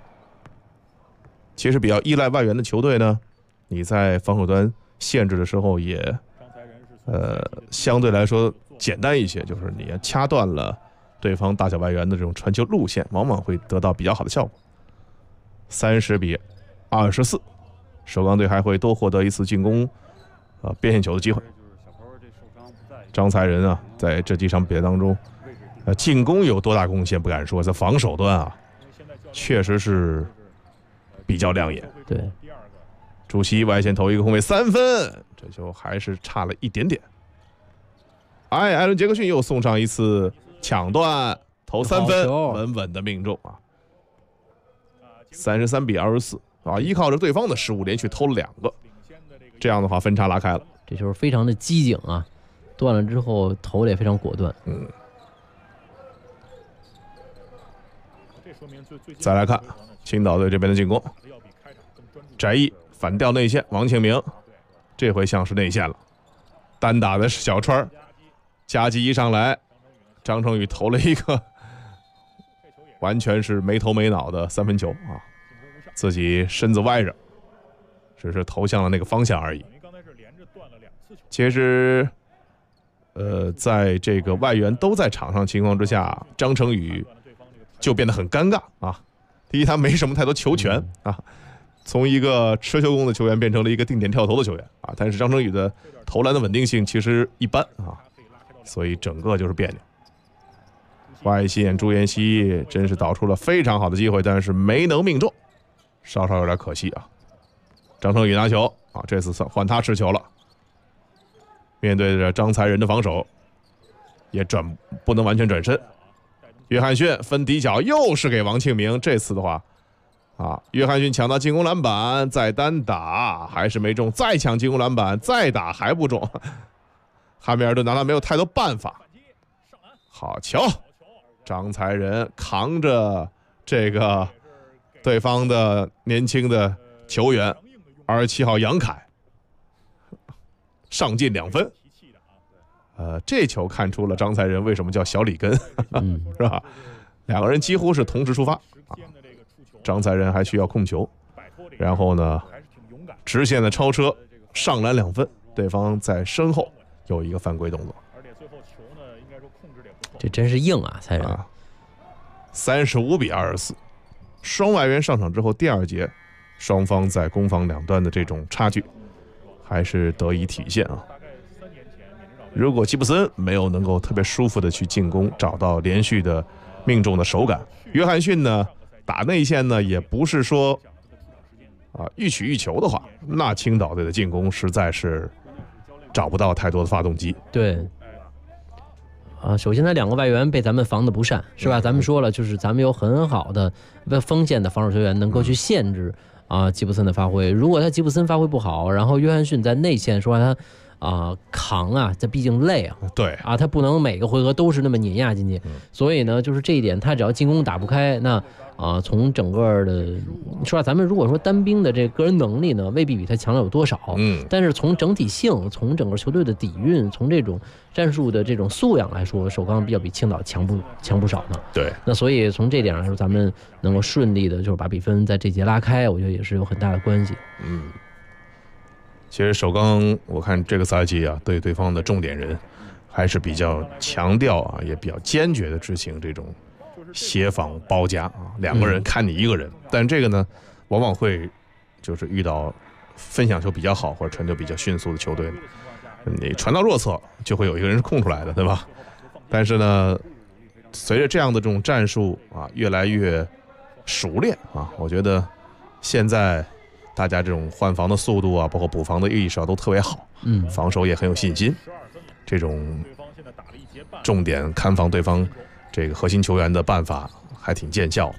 其实比较依赖外援的球队呢，你在防守端限制的时候也相对来说简单一些，就是你掐断了对方大小外援的这种传球路线，往往会得到比较好的效果。30-24，首钢队还会多获得一次进攻边线球的机会。张才仁啊，在这几场比赛当中，进攻有多大贡献不敢说，在防守端啊，确实是比较亮眼。 对， 主席外线投一个空位3分，这就还是差了一点点。艾伦杰克逊又送上一次抢断，投3分，稳稳的命中啊。33-24啊，依靠着对方的失误连续投了2个，这样的话分差拉开了。 这球非常的机警啊，断了之后投的也非常果断。 再来看青岛队这边的进攻，翟毅反调内线，王庆明这回像是内线了，单打的是小川，夹击一上来，张成宇投了一个完全是没头没脑的3分球啊，自己身子歪着，只是投向了那个方向而已。其实在这个外援都在场上情况之下，张成宇就变得很尴尬啊。第一，他没什么太多球权啊，从一个持球攻的球员变成了一个定点跳投的球员啊。但是张成宇的投篮的稳定性其实一般啊，所以整个就是别扭。外线朱彦西真是导出了非常好的机会，但是没能命中，稍稍有点可惜啊。张成宇拿球啊，这次换他持球了。面对着张才仁的防守，也不能完全转身。约翰逊分底角，又是给王庆明。这次的话，约翰逊抢到进攻篮板，再单打还是没中，再抢进攻篮板，再打还不中。汉密尔顿拿他没有太多办法。好球，张才仁扛着这个对方的年轻的球员27号杨凯。上进2分，这球看出了张才仁为什么叫小里根，是吧？两个人几乎是同时出发啊。张才仁还需要控球，然后呢，直线的超车上篮2分，对方在身后有一个犯规动作。 这真是硬啊，才仁。 35-24，双外援上场之后，第2节双方在攻防两端的这种差距还是得以体现啊。如果吉布森没有能够特别舒服的去进攻，找到连续的命中的手感。约翰逊呢打内线呢也不是说欲取欲求的话，那青岛队的进攻实在是找不到太多的发动机。 对。首先他2个外援被咱们防得不善，是吧？咱们说了，就是咱们有很好的锋线的防守球员能够去限制吉布森的发挥。如果他吉布森发挥不好，然后约翰逊在内线说他扛这毕竟累啊， 对他不能每个回合都是那么碾压进去，所以呢，就是这一点，他只要进攻打不开，那从整个的说咱们如果说单兵的这个人能力呢，未必比他强了有多少，但是从整体性，从整个球队的底蕴，从这种战术的这种素养来说，首钢要比青岛强不少呢。 对， 那所以从这点来说，咱们能够顺利的就是把比分在这节拉开，我觉得也是有很大的关系。 其实首钢我看这个赛季对对方的重点人还是比较强调也比较坚决的执行这种协防包夹2个人看你1个人，但这个呢往往会就是遇到分享球比较好或者传球比较迅速的球队，你传到弱侧就会有一个人是空出来的，对吧？但是呢随着这样的这种战术越来越熟练我觉得现在大家这种换防的速度包括补防的意识都特别好，防守也很有信心，这种重点看防对方这个核心球员的办法还挺见效的。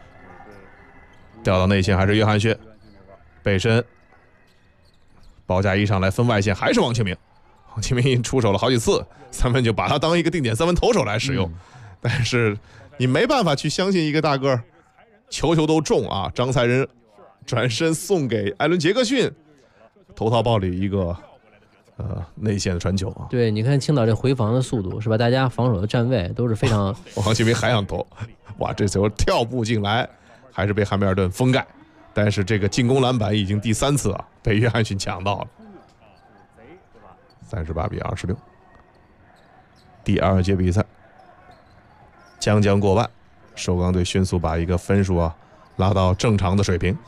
调到内线还是约翰逊，背身包夹一上来分外线还是王清明，王清明出手了好几次，3分就把他当一个定点3分投手来使用，但是你没办法去相信一个大个球都中张才仁转身送给艾伦·杰克逊，头套暴里一个内线的传球对，你看青岛这回防的速度是吧？大家防守的站位都是非常。 王清明还想投，哇，这球跳步进来，还是被汉密尔顿封盖。但是这个进攻篮板已经第3次被约翰逊抢到了。38比26，第2节比赛将过半，首钢队迅速把一个分数拉到正常的水平。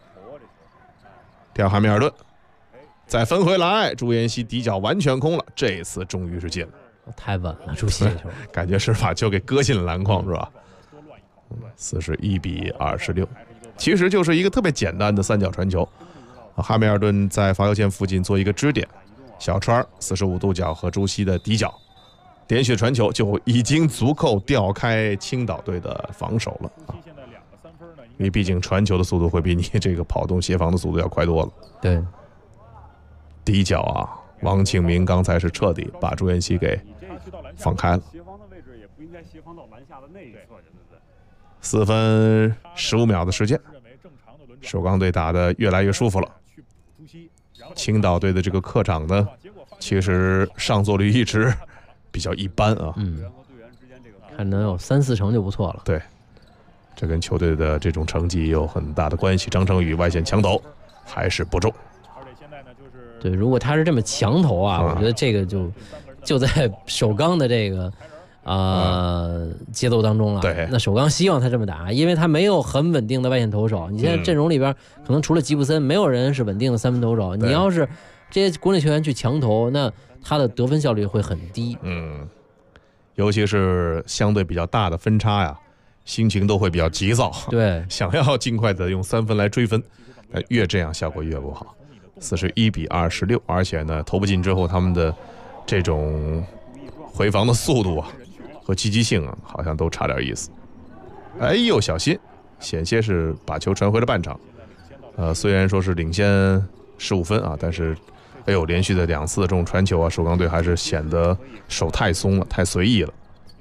跳汉密尔顿，再分回来，朱彦西底角完全空了，这一次终于是进了， 太稳了，朱熹球感觉是把球给搁进了篮筐，是吧？41比26，其实就是一个特别简单的3角传球。汉密尔顿在罚球线附近做一个支点，小川45度角和朱熹的底角，连续传球就已经足够调开青岛队的防守了因为毕竟传球的速度会比你这个跑动协防的速度要快多了。 对， 底角王清明刚才是彻底把朱彦西给放开了。4分15秒的时间，首钢队打得越来越舒服了。青岛队的这个客场呢，其实上座率一直比较一般看能有3-4成就不错了。 对，这跟球队的这种成绩有很大的关系。张成宇外线强投还是不中。 对，如果他是这么强投我觉得这个就在首钢的这个节奏当中了。 对， 那首钢希望他这么打，因为他没有很稳定的外线投手。你现在阵容里边可能除了吉布森，没有人是稳定的3分投手。你要是这些国内球员去强投，那他的得分效率会很低。 尤其是相对比较大的分差心情都会比较急躁。 对， 想要尽快的用3分来追分，越这样效果越不好。41比26，而且呢投不进之后，他们的这种回防的速度和积极性好像都差点意思。哎呦，小心，险些是把球传回了半场。虽然说是领先15分但是连续的2次的这种传球首钢队还是显得手太松了，太随意了。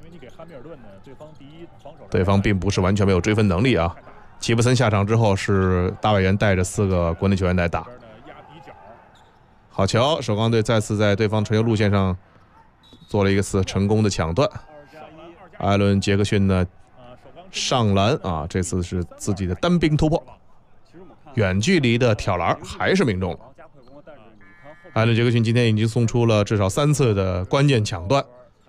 对方并不是完全没有追分能力齐布森下场之后是大外援带着4个国内球员来打。好球，首钢队再次在对方传球路线上做了一个次成功的抢断。艾伦·杰克逊呢上篮这次是自己的单兵突破，远距离的挑篮还是命中了。艾伦·杰克逊今天已经送出了至少3次的关键抢断，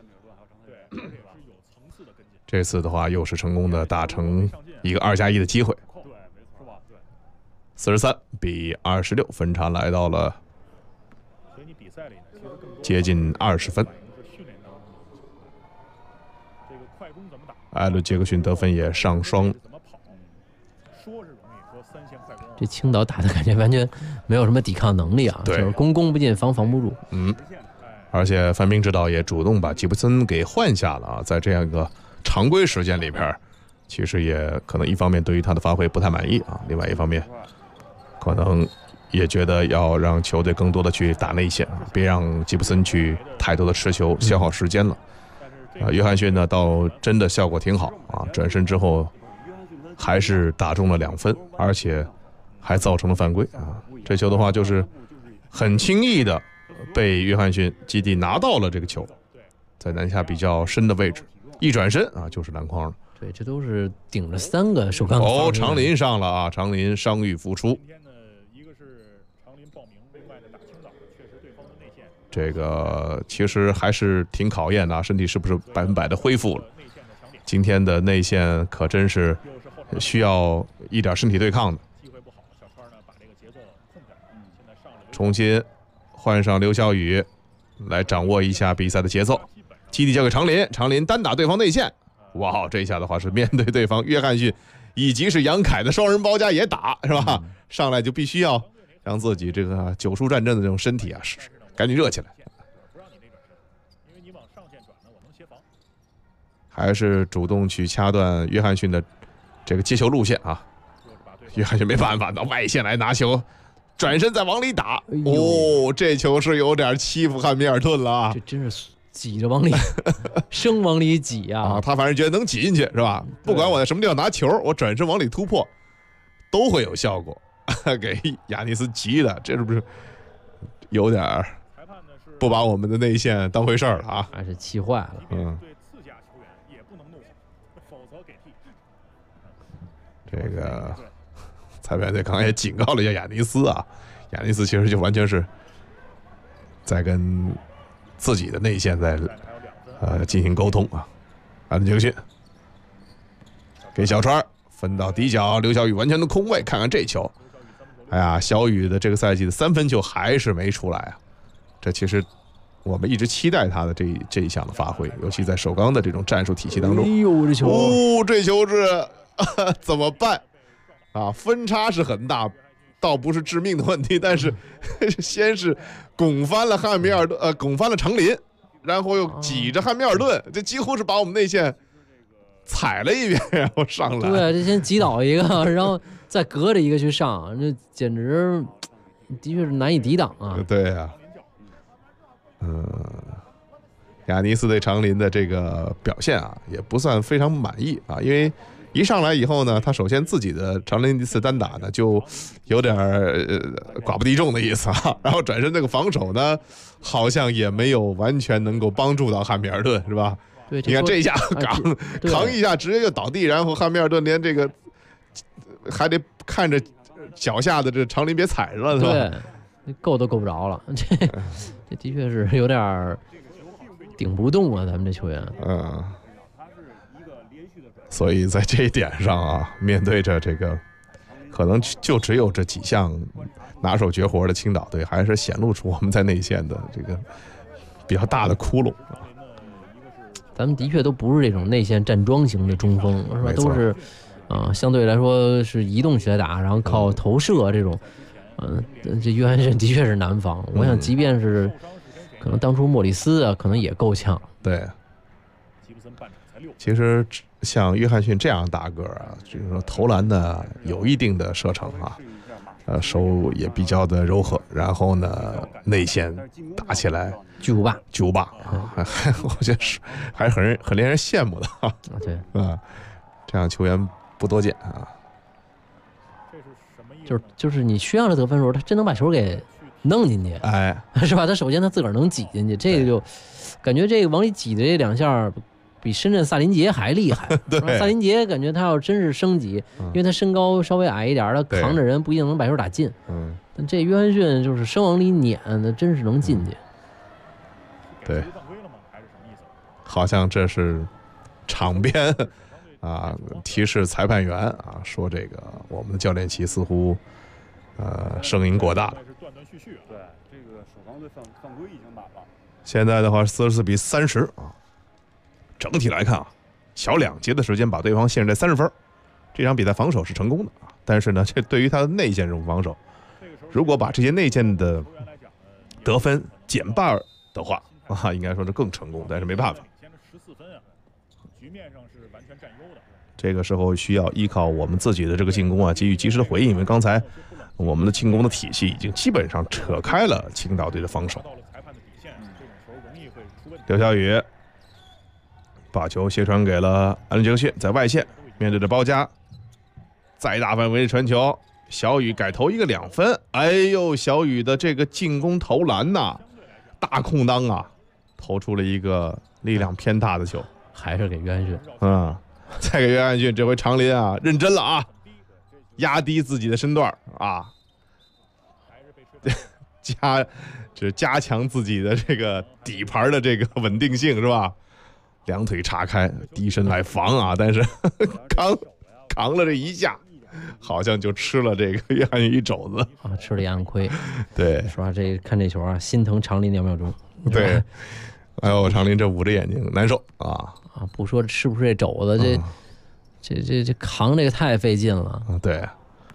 这次的话又是成功的打成一个2+1的机会。43比26，分差来到了接近20分。 艾伦杰克逊得分也上双。 这青岛打的感觉完全没有什么抵抗能力啊，就是攻不进，防不住。 而且范斌指导也主动把吉布森给换下了啊，在这样一个常规时间里边，其实也可能一方面对于他的发挥不太满意啊，另外一方面可能也觉得要让球队更多的去打内线，别让吉布森去太多的持球消耗时间了。约翰逊呢倒真的效果挺好啊，转身之后还是打中了2分，而且还造成了犯规啊。这球的话就是很轻易的被约翰逊基地拿到了这个球，在篮下比较深的位置，一转身啊就是篮筐了。 对，这都是顶着3个首钢。 长林上了啊，长林伤愈复出。这个其实还是挺考验的啊，身体是不是100%的恢复了？今天的内线可真是需要一点身体对抗的。重新换上刘晓宇来掌握一下比赛的节奏，基地交给长林，长林单打对方内线。哇，这一下的话是面对对方约翰逊以及是杨凯的双人包夹也打，是吧？上来就必须要让自己这个久疏战阵的这种身体啊，赶紧热起来。还是主动去掐断约翰逊的这个接球路线啊，约翰逊没办法，到外线来拿球，转身再往里打。这球是有点欺负汉密尔顿了啊！ 这真是挤着往里生往里挤啊！ 他反正觉得能挤进去是吧？不管我在什么地方拿球，我转身往里突破都会有效果。给亚尼斯急的，这是不是有点不把我们的内线当回事了啊？ 还是气坏了。 这个裁判队刚才也警告了一下亚尼斯啊，亚尼斯其实就完全是在跟自己的内线在进行沟通啊。艾伦杰克逊给小川分到底角，刘晓宇完全的空位，看看这球，哎呀，小宇的这个赛季的3分球还是没出来啊。这其实我们一直期待他的这一项的发挥，尤其在首钢的这种战术体系当中。 哎呦，这球！ 这球是怎么办啊？分差是很大，倒不是致命的问题，但是先是拱翻了汉密尔顿，拱翻了长林，然后又挤着汉密尔顿，这几乎是把我们内线踩了一遍，然后上来。 对，这先击倒一个，然后再隔着一个去上，这简直的确是难以抵挡啊！ 对呀，亚尼斯对长林的这个表现啊，也不算非常满意啊，因为一上来以后呢，他首先自己的长林一次单打呢，就有点寡不敌众的意思啊，然后转身这个防守呢，好像也没有完全能够帮助到汉密尔顿，是吧？ 对， 你看这一下扛一下，直接就倒地，然后汉密尔顿连这个还得看着脚下的这长林别踩着了，是吧？ 对，够都够不着了，这的确是有点顶不动啊，咱们这球员。 所以在这一点上啊，面对着这个可能就只有这几项拿手绝活的青岛队，还是显露出我们在内线的这个比较大的窟窿。 咱们的确都不是这种内线站桩型的中锋，是吧？都是相对来说是移动起来打，然后靠投射这种。这约翰逊的确是难防。我想，即便是可能当初莫里斯啊，可能也够呛。 对，其实像约翰逊这样大个啊，就是说投篮呢有一定的射程啊，手也比较的柔和，然后呢内线打起来巨无霸啊，我觉得是还是很令人羡慕的啊。 对啊，这样球员不多见啊。 就是你需要的得分的时候，他真能把球给弄进去， 哎， 是吧？他首先他自个儿能挤进去，这个就感觉这个往里挤的这2下比深圳萨林杰还厉害。 对， 萨林杰感觉他要真是升级，因为他身高稍微矮一点，他扛着人不一定能把球打进。但这约翰逊就是生往里撵，那真是能进去。 对，好像这是场边啊提示裁判员啊，说这个我们的教练席似乎声音过大了。 对，这个首钢队犯规已经满了。 现在的话44比30啊，整体来看啊， 小2节的时间把对方限制在30分。这场比赛防守是成功的啊，但是呢，这对于他的内线这种防守，如果把这些内线的得分减半的话啊，应该说是更成功，但是没办法。 局面上是完全占优的。 这个时候需要依靠我们自己的这个进攻啊，给予及时的回应，因为刚才我们的进攻的体系已经基本上扯开了青岛队的防守。刘晓宇把球斜传给了艾伦杰克逊，在外线面对着包夹，再大范围的传球，小雨改投一个2分。哎呦，小雨的这个进攻投篮呐，大空当啊，投出了一个力量偏大的球， 还是给约翰逊。 再给约翰逊，这回长林啊认真了啊，压低自己的身段啊，加强自己的这个底盘的这个稳定性是吧？两腿岔开，低身来防啊，但是扛了这一下，好像就吃了这个约翰逊一肘子啊，吃了一暗亏。 对， 说这看这球啊，心疼长林2秒钟。 对，哎呦，长林这捂着眼睛难受啊。 不说吃不吃这肘子，这扛这个太费劲了。 对，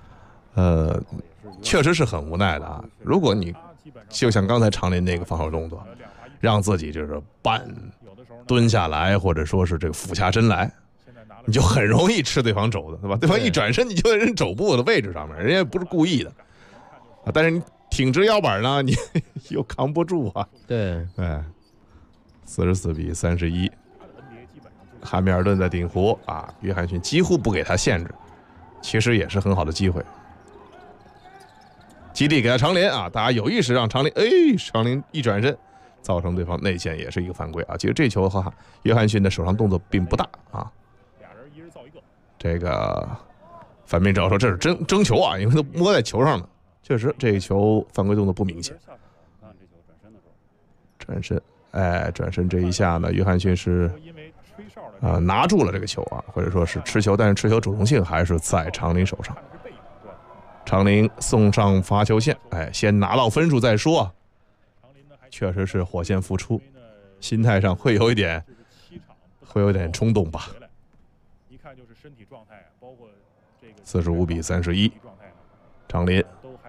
确实是很无奈的啊。如果你就像刚才长林那个防守动作，让自己就是半蹲下来，或者说是这个俯下身来，你就很容易吃对方肘子，对吧？对方一转身，你就在人肘部的位置上面，人家不是故意的啊。但是你挺直腰板呢，你又扛不住啊。 对 ，44比31。汉密尔顿在顶弧啊，约翰逊几乎不给他限制，其实也是很好的机会。基地给他长林啊，大家有意识让长林，长林一转身，造成对方内线也是一个犯规啊。其实这球和约翰逊的手上动作并不大啊。这个反面者说这是争球啊，因为都摸在球上了，确实这个球犯规动作不明显。转身这一下呢，约翰逊是拿住了这个球啊，或者说是持球，但是持球主动性还是在长林手上。长林送上罚球线，先拿到分数再说啊。确实是火线复出，心态上会有一点冲动吧。45比31，长林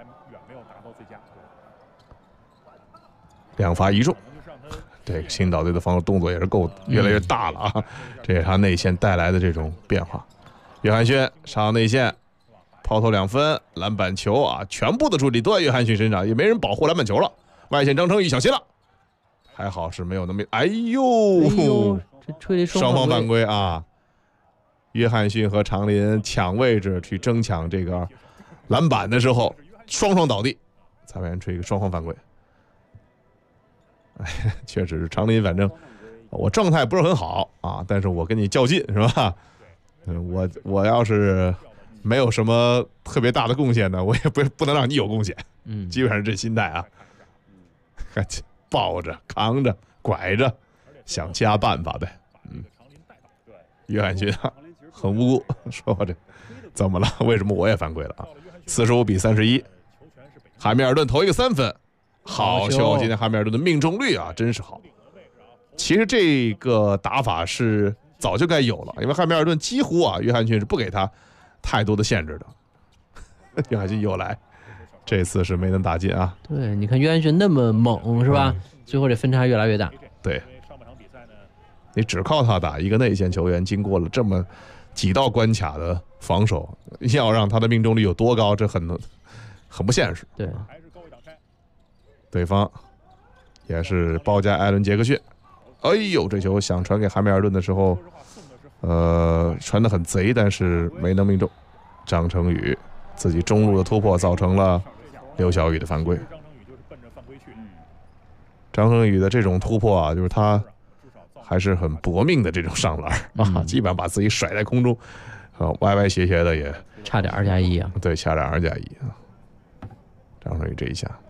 2罚1中。这个青岛队的防守动作也是越来越大了啊，这也是他内线带来的这种变化。约翰逊上内线抛投2分，篮板球啊，全部的注意力都在约翰逊身上，也没人保护篮板球了。外线张成宇小心了，还好是没有那么哎呦， 这吹双方犯规啊！约翰逊和长林抢位置去争抢这个篮板的时候，双双倒地，裁判员吹一个双方犯规。确实是长林，反正我状态不是很好啊，但是我跟你较劲是吧？我要是没有什么特别大的贡献呢，我也不能让你有贡献。基本上是这心态啊，抱着扛着拐着，想其他办法呗。约翰逊很无辜，说这怎么了？为什么我也犯规了啊？45比31，汉密尔顿投一个3分。好球！今天汉密尔顿的命中率啊，真是好。其实这个打法是早就该有了，因为汉密尔顿几乎啊，约翰逊是不给他太多的限制的。约翰逊又来，这次是没能打进啊。 对，你看约翰逊那么猛是吧？最后这分差越来越大。 对，你只靠他打一个内线球员，经过了这么几道关卡的防守，要让他的命中率有多高，这很不现实。 对。 对方也是包夹艾伦杰克逊，哎呦，这球想传给汉密尔顿的时候，传得很贼，但是没能命中。张成宇自己中路的突破造成了刘晓宇的犯规。张成宇的这种突破啊，就是他还是很搏命的这种上篮啊，基本上把自己甩在空中，歪歪斜斜的也差点2+1啊。 对，差点2+1啊。张成宇这一下。